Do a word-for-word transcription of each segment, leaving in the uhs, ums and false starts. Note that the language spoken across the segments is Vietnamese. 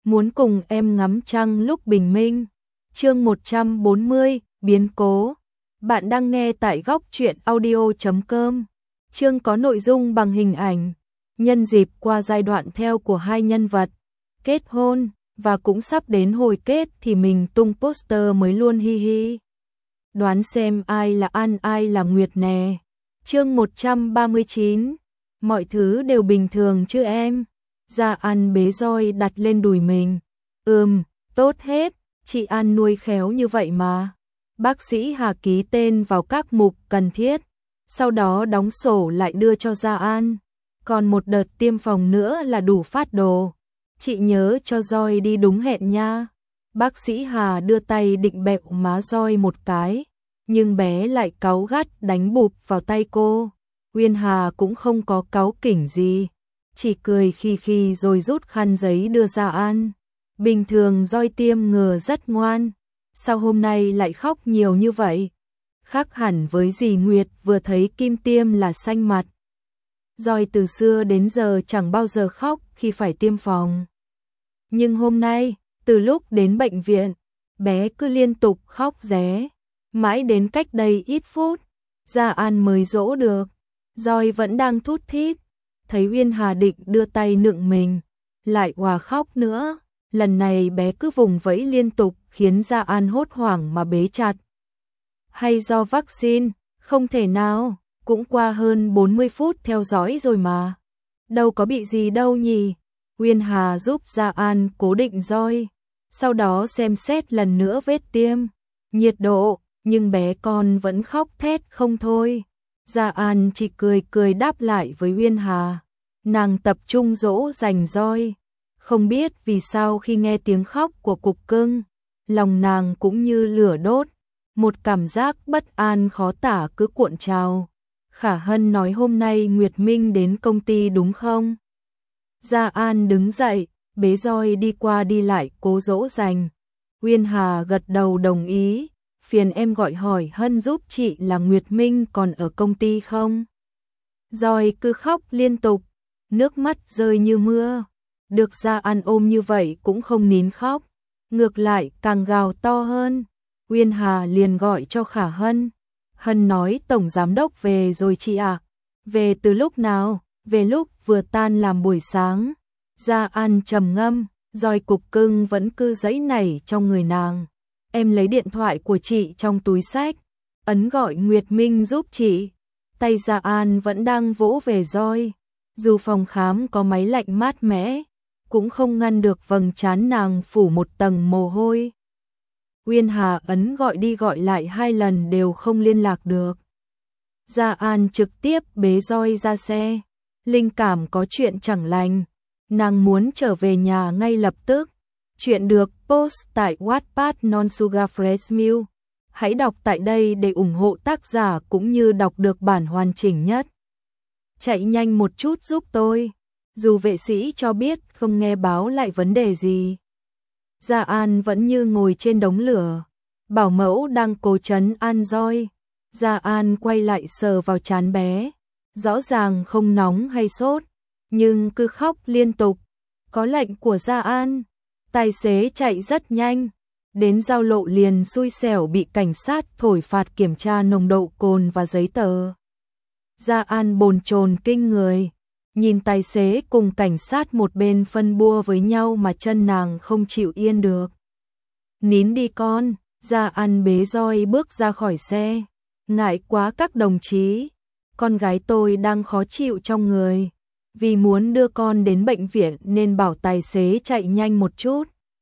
muốn cùng em ngắm trăng lúc bình minh. Chương một trăm bốn mươi, biến cố. Bạn đang nghe tại góc truyện audio chấm com. Chương có nội dung bằng hình ảnh. Nhân dịp qua giai đoạn theo của hai nhân vật kết hôn và cũng sắp đến hồi kết thì mình tung poster mới luôn, hi hi. Đoán xem ai là An, ai là Nguyệt nè. Chương một trăm ba mươi chín. Mọi thứ đều bình thường chứ em? Gia An bế roi đặt lên đùi mình. Ừm, tốt hết, chị An nuôi khéo như vậy mà. Bác sĩ Hà ký tên vào các mục cần thiết, sau đó đóng sổ lại đưa cho Gia An. Còn một đợt tiêm phòng nữa là đủ phát đồ. Chị nhớ cho roi đi đúng hẹn nha. Bác sĩ Hà đưa tay định bẹo má roi một cái, nhưng bé lại cáu gắt đánh bụp vào tay cô. Uyên Hà cũng không có cáu kỉnh gì, chỉ cười khi khi rồi rút khăn giấy đưa Gia An. Bình thường roi tiêm ngừa rất ngoan, sao hôm nay lại khóc nhiều như vậy? Khác hẳn với dì Nguyệt vừa thấy kim tiêm là xanh mặt. Roi từ xưa đến giờ chẳng bao giờ khóc khi phải tiêm phòng. Nhưng hôm nay, từ lúc đến bệnh viện, bé cứ liên tục khóc ré. Mãi đến cách đây ít phút, Gia An mới dỗ được. Roi vẫn đang thút thít, thấy Uyên Hà định đưa tay nựng mình, lại òa khóc nữa. Lần này bé cứ vùng vẫy liên tục khiến Gia An hốt hoảng mà bế chặt. Hay do vaccine? Không thể nào, cũng qua hơn bốn mươi phút theo dõi rồi mà. Đâu có bị gì đâu nhỉ? Uyên Hà giúp Gia An cố định roi, sau đó xem xét lần nữa vết tiêm, nhiệt độ, nhưng bé con vẫn khóc thét không thôi. Gia An chỉ cười cười đáp lại với Uyên Hà. Nàng tập trung dỗ dành roi. Không biết vì sao khi nghe tiếng khóc của cục cưng, lòng nàng cũng như lửa đốt. Một cảm giác bất an khó tả cứ cuộn trào. Khả Hân nói hôm nay Nguyệt Minh đến công ty đúng không? Gia An đứng dậy, bế roi đi qua đi lại cố dỗ dành. Uyên Hà gật đầu đồng ý. Phiền em gọi hỏi Hân giúp chị là Nguyệt Minh còn ở công ty không? Roi cứ khóc liên tục, nước mắt rơi như mưa. Được Gia An ôm như vậy cũng không nín khóc, ngược lại càng gào to hơn. Uyên Hà liền gọi cho Khả Hân. Hân nói tổng giám đốc về rồi chị ạ. À? Về từ lúc nào? Về lúc vừa tan làm buổi sáng. Gia An trầm ngâm, roi cục cưng vẫn cứ giãy nảy trong người nàng. Em lấy điện thoại của chị trong túi xách, ấn gọi Nguyệt Minh giúp chị. Tay Gia An vẫn đang vỗ về roi. Dù phòng khám có máy lạnh mát mẻ, cũng không ngăn được vầng trán nàng phủ một tầng mồ hôi. Uyên Hà ấn gọi đi gọi lại hai lần đều không liên lạc được. Gia An trực tiếp bế roi ra xe. Linh cảm có chuyện chẳng lành, nàng muốn trở về nhà ngay lập tức. Chuyện được post tại Wattpad Non Sugar Fresh Milk. Hãy đọc tại đây để ủng hộ tác giả cũng như đọc được bản hoàn chỉnh nhất. Chạy nhanh một chút giúp tôi. Dù vệ sĩ cho biết không nghe báo lại vấn đề gì. Gia An vẫn như ngồi trên đống lửa. Bảo mẫu đang cố trấn an roi. Gia An quay lại sờ vào trán bé. Rõ ràng không nóng hay sốt, nhưng cứ khóc liên tục. Có lệnh của Gia An. Tài xế chạy rất nhanh, đến giao lộ liền xui xẻo bị cảnh sát thổi phạt kiểm tra nồng độ cồn và giấy tờ. Gia An bồn chồn kinh người, nhìn tài xế cùng cảnh sát một bên phân bua với nhau mà chân nàng không chịu yên được. Nín đi con, Gia An bế roi bước ra khỏi xe. Ngại quá các đồng chí, con gái tôi đang khó chịu trong người. Vì muốn đưa con đến bệnh viện nên bảo tài xế chạy nhanh một chút.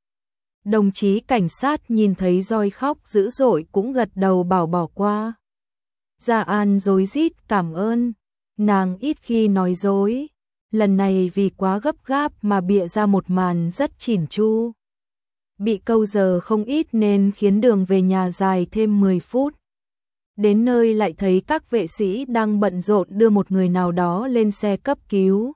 Đồng chí cảnh sát nhìn thấy roi khóc dữ dội cũng gật đầu bảo bỏ qua. Gia An rối rít cảm ơn. Nàng ít khi nói dối. Lần này vì quá gấp gáp mà bịa ra một màn rất chỉn chu. Bị câu giờ không ít nên khiến đường về nhà dài thêm mười phút. Đến nơi lại thấy các vệ sĩ đang bận rộn đưa một người nào đó lên xe cấp cứu.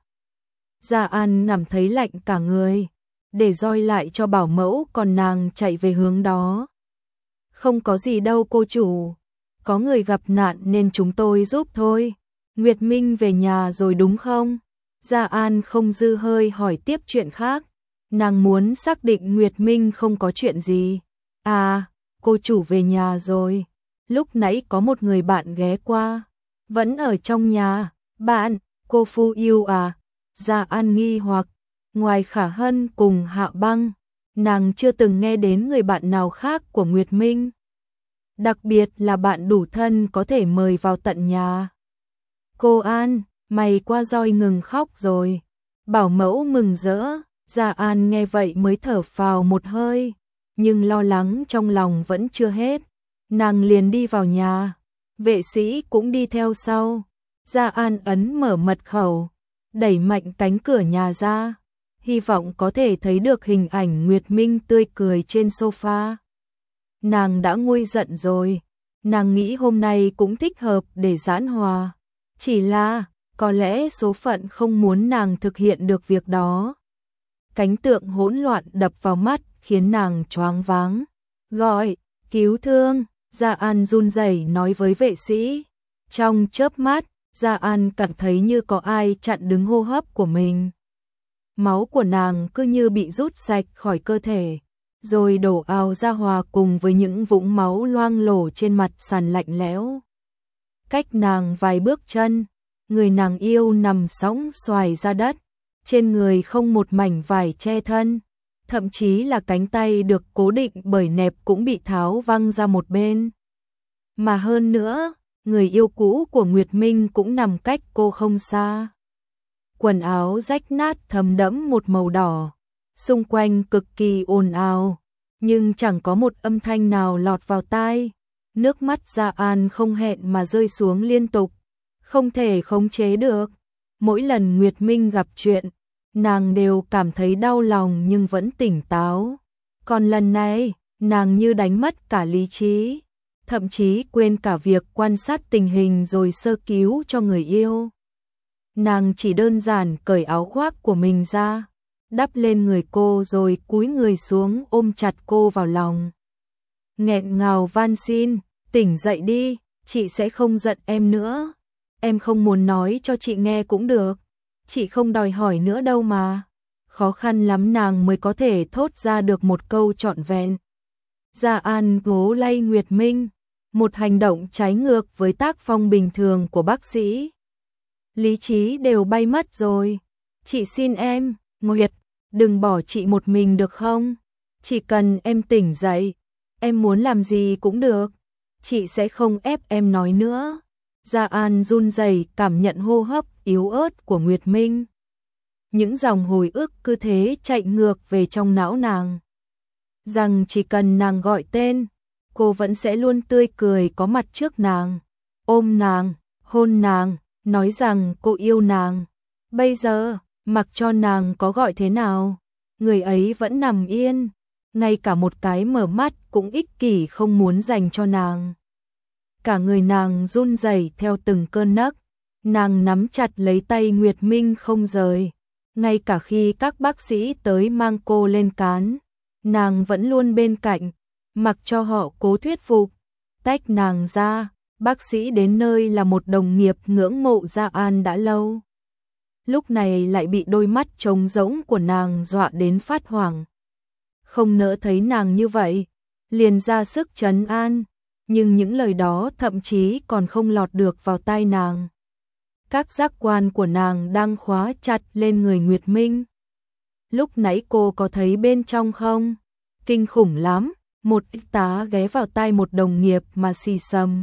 Gia An cảm thấy lạnh cả người, để roi lại cho bảo mẫu còn nàng chạy về hướng đó. Không có gì đâu cô chủ, có người gặp nạn nên chúng tôi giúp thôi. Nguyệt Minh về nhà rồi đúng không? Gia An không dư hơi hỏi tiếp chuyện khác. Nàng muốn xác định Nguyệt Minh không có chuyện gì. À, cô chủ về nhà rồi. Lúc nãy có một người bạn ghé qua. Vẫn ở trong nhà. Bạn, cô Phu yêu à? Dạ An nghi hoặc. Ngoài Khả Hân cùng Hạ Băng, nàng chưa từng nghe đến người bạn nào khác của Nguyệt Minh. Đặc biệt là bạn đủ thân có thể mời vào tận nhà. Cô An, mày qua roi ngừng khóc rồi. Bảo mẫu mừng rỡ. Dạ An nghe vậy mới thở phào một hơi, nhưng lo lắng trong lòng vẫn chưa hết. Nàng liền đi vào nhà, vệ sĩ cũng đi theo sau. Dạ An ấn mở mật khẩu, đẩy mạnh cánh cửa nhà ra, hy vọng có thể thấy được hình ảnh Nguyệt Minh tươi cười trên sofa. Nàng đã nguôi giận rồi, nàng nghĩ hôm nay cũng thích hợp để giãn hòa. Chỉ là, có lẽ số phận không muốn nàng thực hiện được việc đó. Cánh tượng hỗn loạn đập vào mắt khiến nàng choáng váng. Gọi, cứu thương, Dạ An run rẩy nói với vệ sĩ. Trong chớp mắt, Dạ An cảm thấy như có ai chặn đứng hô hấp của mình. Máu của nàng cứ như bị rút sạch khỏi cơ thể, rồi đổ ào ra hòa cùng với những vũng máu loang lổ trên mặt sàn lạnh lẽo. Cách nàng vài bước chân, người nàng yêu nằm sõng xoài ra đất. Trên người không một mảnh vải che thân, thậm chí là cánh tay được cố định bởi nẹp cũng bị tháo văng ra một bên. Mà hơn nữa, người yêu cũ của Nguyệt Minh cũng nằm cách cô không xa. Quần áo rách nát thấm đẫm một màu đỏ, xung quanh cực kỳ ồn ào, nhưng chẳng có một âm thanh nào lọt vào tai. Nước mắt Dạ An không hẹn mà rơi xuống liên tục, không thể khống chế được. Mỗi lần Nguyệt Minh gặp chuyện, nàng đều cảm thấy đau lòng nhưng vẫn tỉnh táo. Còn lần này, nàng như đánh mất cả lý trí, thậm chí quên cả việc quan sát tình hình rồi sơ cứu cho người yêu. Nàng chỉ đơn giản cởi áo khoác của mình ra, đắp lên người cô rồi cúi người xuống ôm chặt cô vào lòng. Nghẹn ngào van xin, tỉnh dậy đi, chị sẽ không giận em nữa. Em không muốn nói cho chị nghe cũng được. Chị không đòi hỏi nữa đâu mà. Khó khăn lắm nàng mới có thể thốt ra được một câu trọn vẹn. Dạ An vỗ lay Nguyệt Minh, một hành động trái ngược với tác phong bình thường của bác sĩ. Lý trí đều bay mất rồi. Chị xin em, Nguyệt, đừng bỏ chị một mình được không? Chỉ cần em tỉnh dậy, em muốn làm gì cũng được. Chị sẽ không ép em nói nữa. Dạ An run rẩy cảm nhận hô hấp yếu ớt của Nguyệt Minh. Những dòng hồi ức cứ thế chạy ngược về trong não nàng. Rằng chỉ cần nàng gọi tên, cô vẫn sẽ luôn tươi cười có mặt trước nàng, ôm nàng, hôn nàng, nói rằng cô yêu nàng. Bây giờ, mặc cho nàng có gọi thế nào, người ấy vẫn nằm yên, ngay cả một cái mở mắt cũng ích kỷ không muốn dành cho nàng. Cả người nàng run rẩy theo từng cơn nấc, nàng nắm chặt lấy tay Nguyệt Minh không rời. Ngay cả khi các bác sĩ tới mang cô lên cán, nàng vẫn luôn bên cạnh, mặc cho họ cố thuyết phục. Tách nàng ra, bác sĩ đến nơi là một đồng nghiệp ngưỡng mộ Dạ An đã lâu. Lúc này lại bị đôi mắt trống rỗng của nàng dọa đến phát hoảng. Không nỡ thấy nàng như vậy, liền ra sức trấn an, nhưng những lời đó thậm chí còn không lọt được vào tai nàng. Các giác quan của nàng đang khóa chặt lên người Nguyệt Minh. Lúc nãy cô có thấy bên trong không? Kinh khủng lắm, một y tá ghé vào tai một đồng nghiệp mà xì xầm.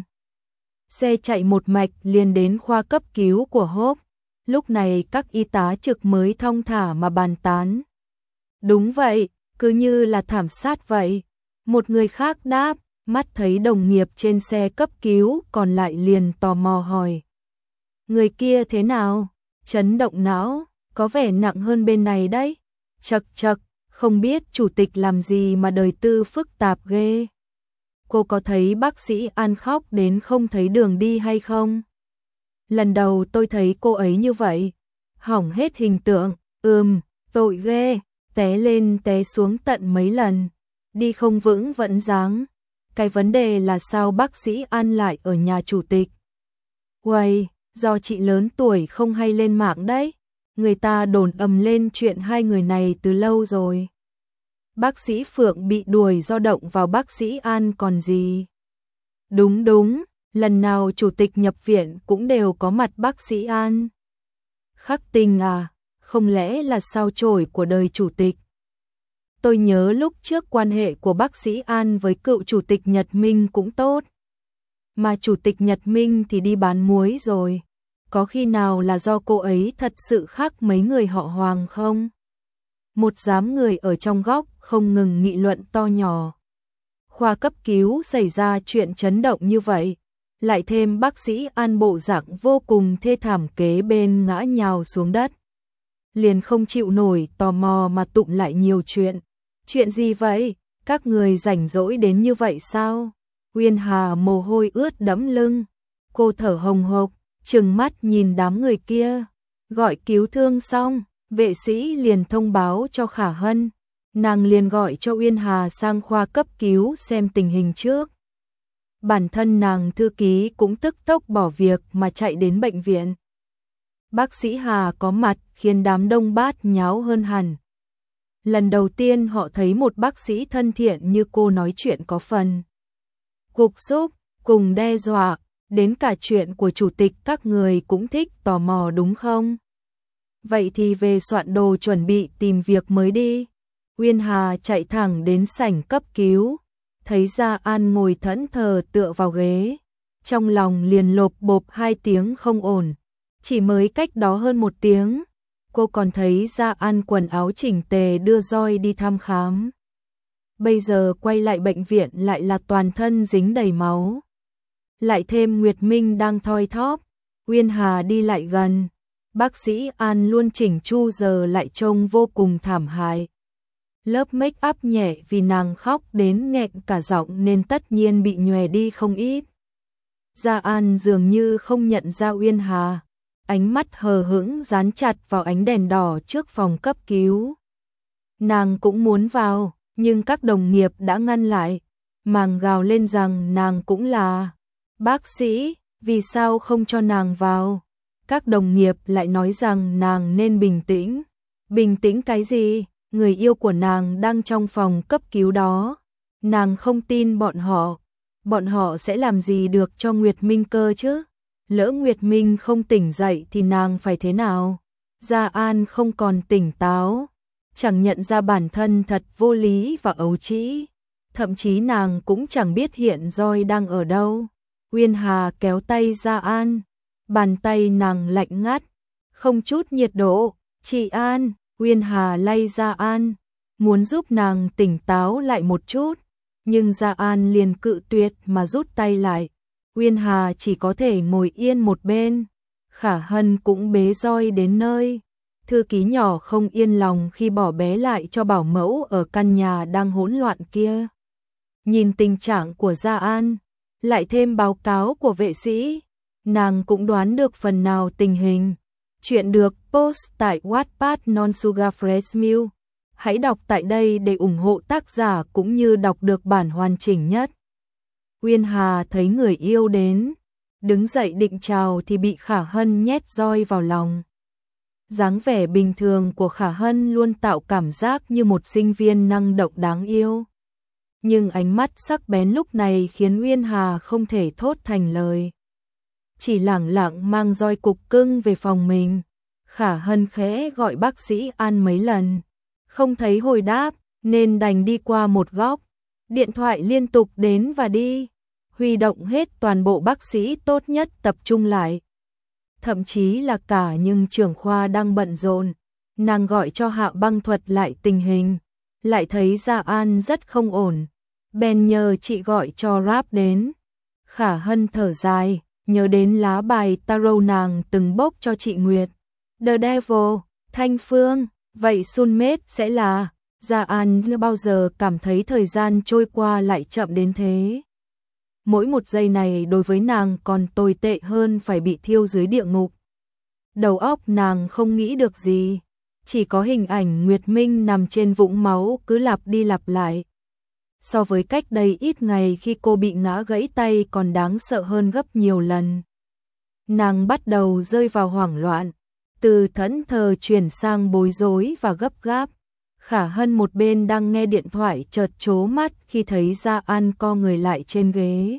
Xe chạy một mạch liền đến khoa cấp cứu của Hope. Lúc này các y tá trực mới thong thả mà bàn tán. Đúng vậy, cứ như là thảm sát vậy. Một người khác đáp, mắt thấy đồng nghiệp trên xe cấp cứu còn lại liền tò mò hỏi. Người kia thế nào? Chấn động não, có vẻ nặng hơn bên này đấy. Chậc chậc, không biết chủ tịch làm gì mà đời tư phức tạp ghê. Cô có thấy bác sĩ An khóc đến không thấy đường đi hay không? Lần đầu tôi thấy cô ấy như vậy, hỏng hết hình tượng, ừm, tội ghê, té lên té xuống tận mấy lần, đi không vững vẫn dáng. Cái vấn đề là sao bác sĩ An lại ở nhà chủ tịch? Uầy, do chị lớn tuổi không hay lên mạng đấy. người ta đồn ầm lên chuyện hai người này từ lâu rồi. Bác sĩ Phượng bị đuổi do động vào bác sĩ An còn gì. Đúng đúng, lần nào chủ tịch nhập viện cũng đều có mặt bác sĩ An. Khắc Tinh à, không lẽ là sao chổi của đời chủ tịch? Tôi nhớ lúc trước quan hệ của bác sĩ An với cựu chủ tịch Nhật Minh cũng tốt. Mà chủ tịch Nhật Minh thì đi bán muối rồi. Có khi nào là do cô ấy thật sự khác mấy người họ Hoàng không? Một đám người ở trong góc không ngừng nghị luận to nhỏ. Khoa cấp cứu xảy ra chuyện chấn động như vậy. Lại thêm bác sĩ An bộ dạng vô cùng thê thảm kế bên ngã nhào xuống đất. Liền không chịu nổi tò mò mà tụng lại nhiều chuyện. Chuyện gì vậy? Các người rảnh rỗi đến như vậy sao? Uyên Hà mồ hôi ướt đẫm lưng. Cô thở hồng hộc, trừng mắt nhìn đám người kia. Gọi cứu thương xong, vệ sĩ liền thông báo cho Khả Hân. Nàng liền gọi cho Uyên Hà sang khoa cấp cứu xem tình hình trước. Bản thân nàng thư ký cũng tức tốc bỏ việc mà chạy đến bệnh viện. Bác sĩ Hà có mặt khiến đám đông bát nháo hơn hẳn. Lần đầu tiên họ thấy một bác sĩ thân thiện như cô nói chuyện có phần cục xúc, cùng đe dọa, đến cả chuyện của chủ tịch các người cũng thích tò mò đúng không? Vậy thì về soạn đồ chuẩn bị tìm việc mới đi. Uyên Hà chạy thẳng đến sảnh cấp cứu, thấy Gia An ngồi thẫn thờ tựa vào ghế, trong lòng liền lộp bộp hai tiếng không ổn. Chỉ mới cách đó hơn một tiếng, cô còn thấy Gia An quần áo chỉnh tề đưa roi đi thăm khám. Bây giờ quay lại bệnh viện lại là toàn thân dính đầy máu. Lại thêm Nguyệt Minh đang thoi thóp, Uyên Hà đi lại gần. Bác sĩ An luôn chỉnh chu giờ lại trông vô cùng thảm hại. Lớp make up nhẹ vì nàng khóc đến nghẹn cả giọng nên tất nhiên bị nhòe đi không ít. Gia An dường như không nhận ra Uyên Hà, ánh mắt hờ hững dán chặt vào ánh đèn đỏ trước phòng cấp cứu. Nàng cũng muốn vào, nhưng các đồng nghiệp đã ngăn lại, màng gào lên rằng nàng cũng là bác sĩ, vì sao không cho nàng vào. Các đồng nghiệp lại nói rằng nàng nên bình tĩnh. Bình tĩnh cái gì? Người yêu của nàng đang trong phòng cấp cứu đó. Nàng không tin bọn họ. Bọn họ sẽ làm gì được cho Nguyệt Minh cơ chứ? Lỡ Nguyệt Minh không tỉnh dậy thì nàng phải thế nào? Gia An không còn tỉnh táo, chẳng nhận ra bản thân thật vô lý và ấu trĩ. Thậm chí nàng cũng chẳng biết hiện roi đang ở đâu. Uyên Hà kéo tay Gia An, bàn tay nàng lạnh ngắt, không chút nhiệt độ. Chị An, Uyên Hà lay Gia An, muốn giúp nàng tỉnh táo lại một chút, nhưng Gia An liền cự tuyệt mà rút tay lại. Uyên Hà chỉ có thể ngồi yên một bên. Khả Hân cũng bế roi đến nơi. Thư ký nhỏ không yên lòng khi bỏ bé lại cho bảo mẫu ở căn nhà đang hỗn loạn kia. Nhìn tình trạng của Gia An, lại thêm báo cáo của vệ sĩ, nàng cũng đoán được phần nào tình hình. Chuyện được post tại Wattpad Non Sugar Fresh Milk. Hãy đọc tại đây để ủng hộ tác giả cũng như đọc được bản hoàn chỉnh nhất. Uyên Hà thấy người yêu đến, đứng dậy định chào thì bị Khả Hân nhét roi vào lòng. Dáng vẻ bình thường của Khả Hân luôn tạo cảm giác như một sinh viên năng động đáng yêu. Nhưng ánh mắt sắc bén lúc này khiến Uyên Hà không thể thốt thành lời. Chỉ lẳng lặng mang roi cục cưng về phòng mình. Khả Hân khẽ gọi bác sĩ An mấy lần, không thấy hồi đáp nên đành đi qua một góc. Điện thoại liên tục đến và đi, huy động hết toàn bộ bác sĩ tốt nhất tập trung lại. Thậm chí là cả những trưởng khoa đang bận rộn, nàng gọi cho Hạ Băng thuật lại tình hình, lại thấy Gia An rất không ổn, bèn nhờ chị gọi cho Rap đến. Khả Hân thở dài, nhớ đến lá bài tarot nàng từng bốc cho chị Nguyệt. The Devil, Thanh Phương, vậy soulmate sẽ là... Gia An chưa bao giờ cảm thấy thời gian trôi qua lại chậm đến thế. Mỗi một giây này đối với nàng còn tồi tệ hơn phải bị thiêu dưới địa ngục. Đầu óc nàng không nghĩ được gì, chỉ có hình ảnh Nguyệt Minh nằm trên vũng máu cứ lặp đi lặp lại. So với cách đây ít ngày khi cô bị ngã gãy tay còn đáng sợ hơn gấp nhiều lần. Nàng bắt đầu rơi vào hoảng loạn. từ thẫn thờ chuyển sang bối rối và gấp gáp. Khả Hân một bên đang nghe điện thoại chợt trố mắt khi thấy Gia An co người lại trên ghế.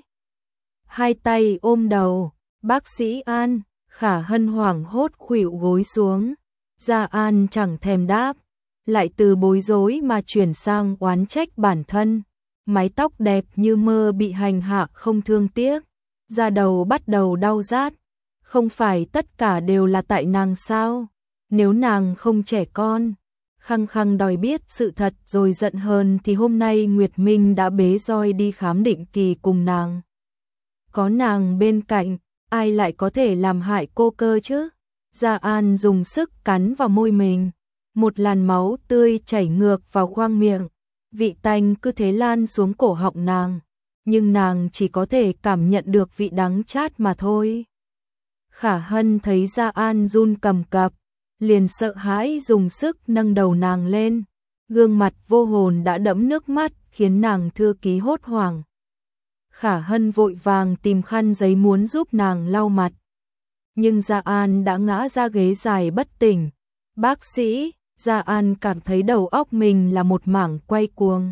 Hai tay ôm đầu, bác sĩ An, Khả Hân hoảng hốt khuỵu gối xuống. Gia An chẳng thèm đáp, lại từ bối rối mà chuyển sang oán trách bản thân. Mái tóc đẹp như mơ bị hành hạ không thương tiếc, da đầu bắt đầu đau rát. Không phải tất cả đều là tại nàng sao? Nếu nàng không trẻ con, khăng khăng đòi biết sự thật rồi giận hơn thì hôm nay Nguyệt Minh đã bế roi đi khám định kỳ cùng nàng. Có nàng bên cạnh, ai lại có thể làm hại cô cơ chứ? Gia An dùng sức cắn vào môi mình, một làn máu tươi chảy ngược vào khoang miệng, vị tanh cứ thế lan xuống cổ họng nàng, nhưng nàng chỉ có thể cảm nhận được vị đắng chát mà thôi. Khả Hân thấy Gia An run cầm cập, liền sợ hãi dùng sức nâng đầu nàng lên, gương mặt vô hồn đã đẫm nước mắt khiến nàng thư ký hốt hoảng. Khả Hân vội vàng tìm khăn giấy muốn giúp nàng lau mặt, nhưng Gia An đã ngã ra ghế dài bất tỉnh. Bác sĩ, Gia An cảm thấy đầu óc mình là một mảng quay cuồng.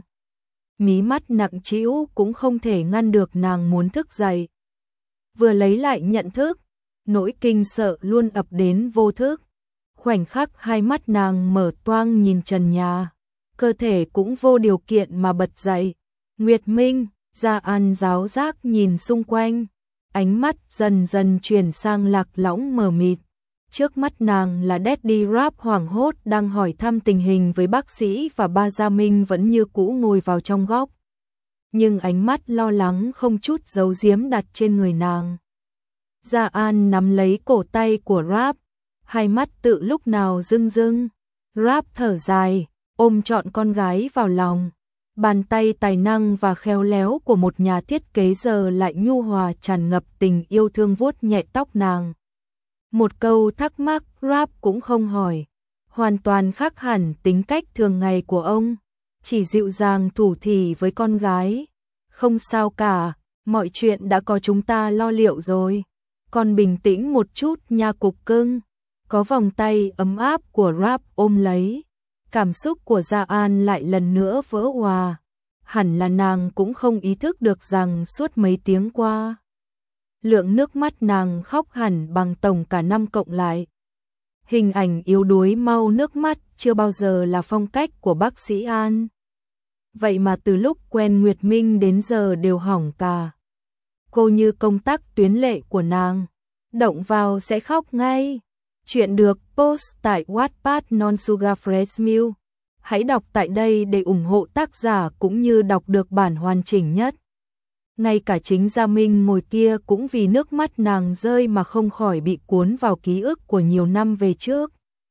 Mí mắt nặng trĩu cũng không thể ngăn được nàng muốn thức dậy. Vừa lấy lại nhận thức, nỗi kinh sợ luôn ập đến vô thức. Khoảnh khắc hai mắt nàng mở toang nhìn trần nhà, cơ thể cũng vô điều kiện mà bật dậy. Nguyệt Minh, Gia An giáo giác nhìn xung quanh, ánh mắt dần dần chuyển sang lạc lõng mờ mịt. Trước mắt nàng là Daddy Rap hoảng hốt đang hỏi thăm tình hình với bác sĩ và ba Gia Minh vẫn như cũ ngồi vào trong góc. Nhưng ánh mắt lo lắng không chút giấu giếm đặt trên người nàng. Gia An nắm lấy cổ tay của Rap, hai mắt tự lúc nào rưng rưng. Rap thở dài, ôm trọn con gái vào lòng. Bàn tay tài năng và khéo léo của một nhà thiết kế giờ lại nhu hòa tràn ngập tình yêu thương vuốt nhẹ tóc nàng. Một câu thắc mắc Rap cũng không hỏi, hoàn toàn khác hẳn tính cách thường ngày của ông, chỉ dịu dàng thủ thỉ với con gái. Không sao cả, mọi chuyện đã có chúng ta lo liệu rồi. Con bình tĩnh một chút nha cục cưng. Có vòng tay ấm áp của Rap ôm lấy. Cảm xúc của Gia An lại lần nữa vỡ òa. Hẳn là nàng cũng không ý thức được rằng suốt mấy tiếng qua, lượng nước mắt nàng khóc hẳn bằng tổng cả năm cộng lại. Hình ảnh yếu đuối mau nước mắt chưa bao giờ là phong cách của bác sĩ An. Vậy mà từ lúc quen Nguyệt Minh đến giờ đều hỏng cả. Cô như công tắc tuyến lệ của nàng, động vào sẽ khóc ngay. Chuyện được post tại Wattpad Non Sugar Fresh Milk. Hãy đọc tại đây để ủng hộ tác giả cũng như đọc được bản hoàn chỉnh nhất. Ngay cả chính Gia Minh ngồi kia cũng vì nước mắt nàng rơi mà không khỏi bị cuốn vào ký ức của nhiều năm về trước.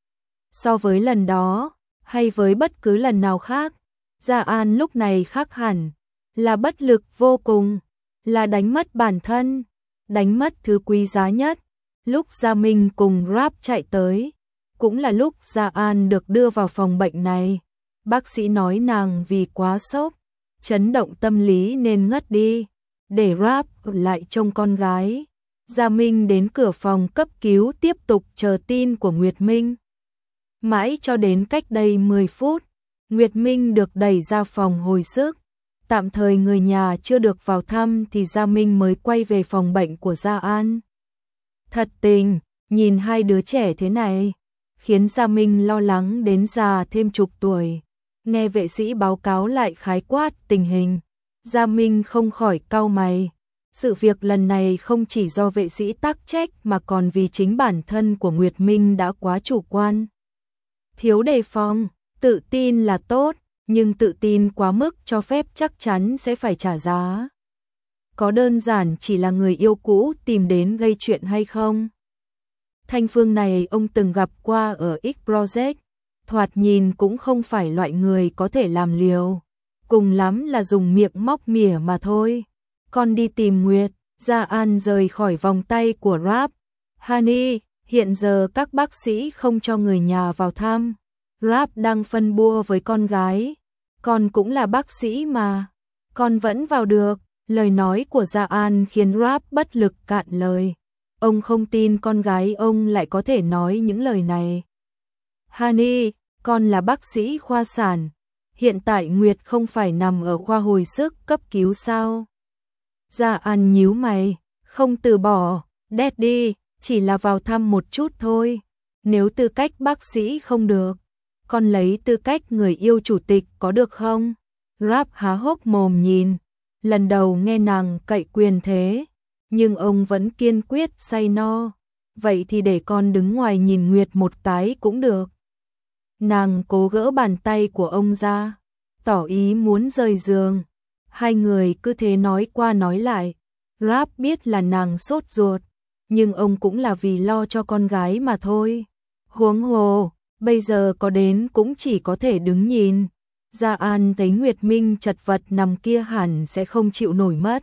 So với lần đó, hay với bất cứ lần nào khác, Gia An lúc này khác hẳn, là bất lực vô cùng, là đánh mất bản thân, đánh mất thứ quý giá nhất. Lúc Gia Minh cùng Rap chạy tới, cũng là lúc Gia An được đưa vào phòng bệnh này. Bác sĩ nói nàng vì quá sốc, chấn động tâm lý nên ngất đi, để Rap lại trông con gái. Gia Minh đến cửa phòng cấp cứu tiếp tục chờ tin của Nguyệt Minh. Mãi cho đến cách đây mười phút, Nguyệt Minh được đẩy ra phòng hồi sức. Tạm thời người nhà chưa được vào thăm thì Gia Minh mới quay về phòng bệnh của Gia An. Thật tình, nhìn hai đứa trẻ thế này, khiến Gia Minh lo lắng đến già thêm chục tuổi. Nghe vệ sĩ báo cáo lại khái quát tình hình, Gia Minh không khỏi cau mày. Sự việc lần này không chỉ do vệ sĩ tác trách mà còn vì chính bản thân của Nguyệt Minh đã quá chủ quan. Thiếu đề phòng, tự tin là tốt, nhưng tự tin quá mức cho phép chắc chắn sẽ phải trả giá. Có đơn giản chỉ là người yêu cũ tìm đến gây chuyện hay không? Thanh Phương này ông từng gặp qua ở X Project, thoạt nhìn cũng không phải loại người có thể làm liều, cùng lắm là dùng miệng móc mỉa mà thôi. Con đi tìm Nguyệt. Gia An rời khỏi vòng tay của Rap. Honey, hiện giờ các bác sĩ không cho người nhà vào thăm. Rap đang phân bua với con gái. Con cũng là bác sĩ mà, con vẫn vào được. Lời nói của Gia An khiến Rap bất lực cạn lời. Ông không tin con gái ông lại có thể nói những lời này. Honey, con là bác sĩ khoa sản. Hiện tại Nguyệt không phải nằm ở khoa hồi sức cấp cứu sao? Gia An nhíu mày, không từ bỏ, Daddy, chỉ là vào thăm một chút thôi. Nếu tư cách bác sĩ không được, con lấy tư cách người yêu chủ tịch có được không? Rap há hốc mồm nhìn, lần đầu nghe nàng cậy quyền thế, nhưng ông vẫn kiên quyết say no. Vậy thì để con đứng ngoài nhìn Nguyệt một cái cũng được. Nàng cố gỡ bàn tay của ông ra, tỏ ý muốn rời giường. Hai người cứ thế nói qua nói lại. Rap biết là nàng sốt ruột, nhưng ông cũng là vì lo cho con gái mà thôi. Huống hồ, bây giờ có đến cũng chỉ có thể đứng nhìn. Gia An thấy Nguyệt Minh chật vật nằm kia hẳn sẽ không chịu nổi mất.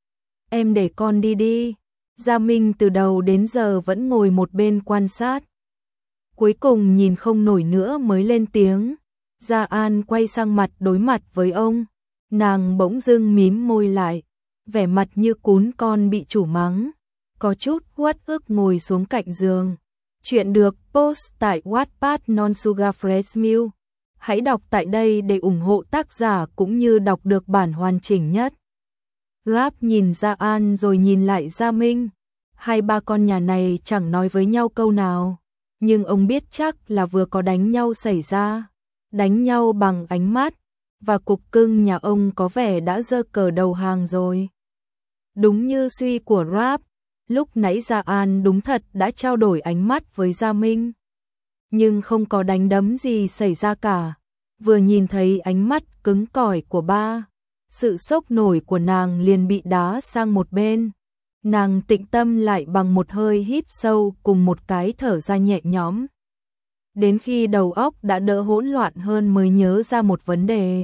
Em để con đi đi. Gia Minh từ đầu đến giờ vẫn ngồi một bên quan sát. Cuối cùng nhìn không nổi nữa mới lên tiếng. Gia An quay sang mặt đối mặt với ông. Nàng bỗng dưng mím môi lại, vẻ mặt như cún con bị chủ mắng. Có chút uất ức ngồi xuống cạnh giường. Chuyện được post tại Wattpad Non Sugar Fresh Milk. Hãy đọc tại đây để ủng hộ tác giả cũng như đọc được bản hoàn chỉnh nhất. Rap nhìn Gia An rồi nhìn lại Gia Minh. Hai ba con nhà này chẳng nói với nhau câu nào, nhưng ông biết chắc là vừa có đánh nhau xảy ra. Đánh nhau bằng ánh mắt, và cục cưng nhà ông có vẻ đã giơ cờ đầu hàng rồi. Đúng như suy của Rap, lúc nãy Gia An đúng thật đã trao đổi ánh mắt với Gia Minh. Nhưng không có đánh đấm gì xảy ra cả. Vừa nhìn thấy ánh mắt cứng cỏi của ba, sự sốc nổi của nàng liền bị đá sang một bên. Nàng tĩnh tâm lại bằng một hơi hít sâu cùng một cái thở ra nhẹ nhõm. Đến khi đầu óc đã đỡ hỗn loạn hơn mới nhớ ra một vấn đề.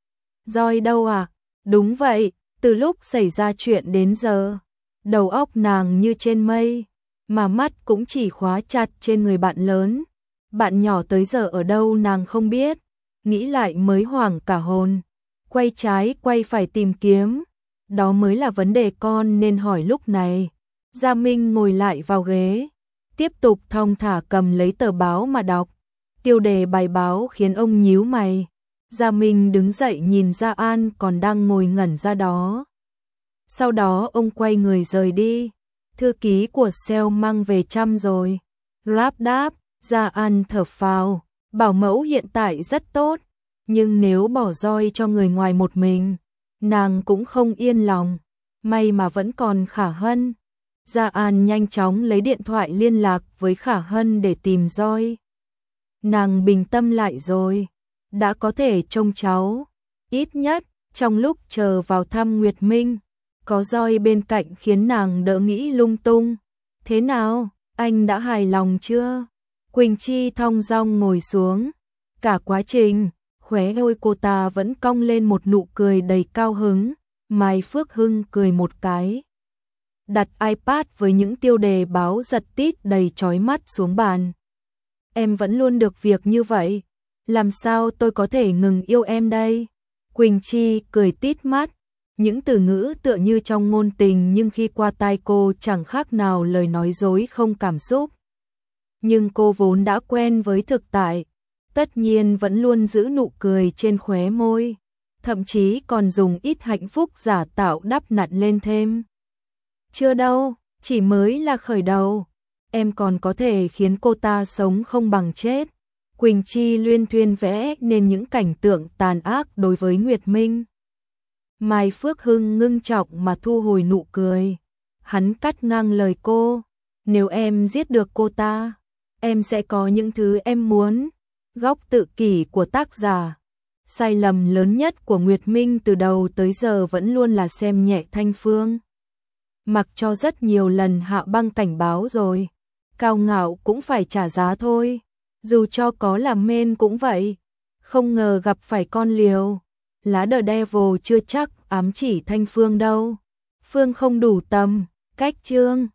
Roi đâu à? Đúng vậy, từ lúc xảy ra chuyện đến giờ, đầu óc nàng như trên mây, mà mắt cũng chỉ khóa chặt trên người bạn lớn. Bạn nhỏ tới giờ ở đâu nàng không biết, nghĩ lại mới hoảng cả hồn. Quay trái quay phải tìm kiếm, đó mới là vấn đề con nên hỏi lúc này. Gia Minh ngồi lại vào ghế, tiếp tục thong thả cầm lấy tờ báo mà đọc. Tiêu đề bài báo khiến ông nhíu mày. Gia Minh đứng dậy nhìn Gia An còn đang ngồi ngẩn ra đó. Sau đó ông quay người rời đi. Thư ký của sale mang về chăm rồi. Rap đáp, Gia An thở phào, bảo mẫu hiện tại rất tốt, nhưng nếu bỏ roi cho người ngoài một mình, nàng cũng không yên lòng. May mà vẫn còn Khả Hân. Gia An nhanh chóng lấy điện thoại liên lạc với Khả Hân để tìm roi. Nàng bình tâm lại rồi, đã có thể trông cháu. Ít nhất, trong lúc chờ vào thăm Nguyệt Minh, có roi bên cạnh khiến nàng đỡ nghĩ lung tung. Thế nào, anh đã hài lòng chưa? Quỳnh Chi thong dong ngồi xuống. Cả quá trình, khóe môi cô ta vẫn cong lên một nụ cười đầy cao hứng. Mai Phước Hưng cười một cái, đặt iPad với những tiêu đề báo giật tít đầy chói mắt xuống bàn. Em vẫn luôn được việc như vậy, làm sao tôi có thể ngừng yêu em đây? Quỳnh Chi cười tít mắt, những từ ngữ tựa như trong ngôn tình nhưng khi qua tai cô chẳng khác nào lời nói dối không cảm xúc. Nhưng cô vốn đã quen với thực tại, tất nhiên vẫn luôn giữ nụ cười trên khóe môi, thậm chí còn dùng ít hạnh phúc giả tạo đắp nặn lên thêm. Chưa đâu, chỉ mới là khởi đầu, em còn có thể khiến cô ta sống không bằng chết. Quỳnh Chi luyên thuyên vẽ nên những cảnh tượng tàn ác đối với Nguyệt Minh. Mai Phước Hưng ngưng trọng mà thu hồi nụ cười. Hắn cắt ngang lời cô, nếu em giết được cô ta, em sẽ có những thứ em muốn. Góc tự kỷ của tác giả. Sai lầm lớn nhất của Nguyệt Minh từ đầu tới giờ vẫn luôn là xem nhẹ Thanh Phương. Mặc cho rất nhiều lần hạ băng cảnh báo rồi, cao ngạo cũng phải trả giá thôi. Dù cho có làm mên cũng vậy. Không ngờ gặp phải con liều. Lá The Devil chưa chắc ám chỉ Thanh Phương đâu. Phương không đủ tầm, cách chương.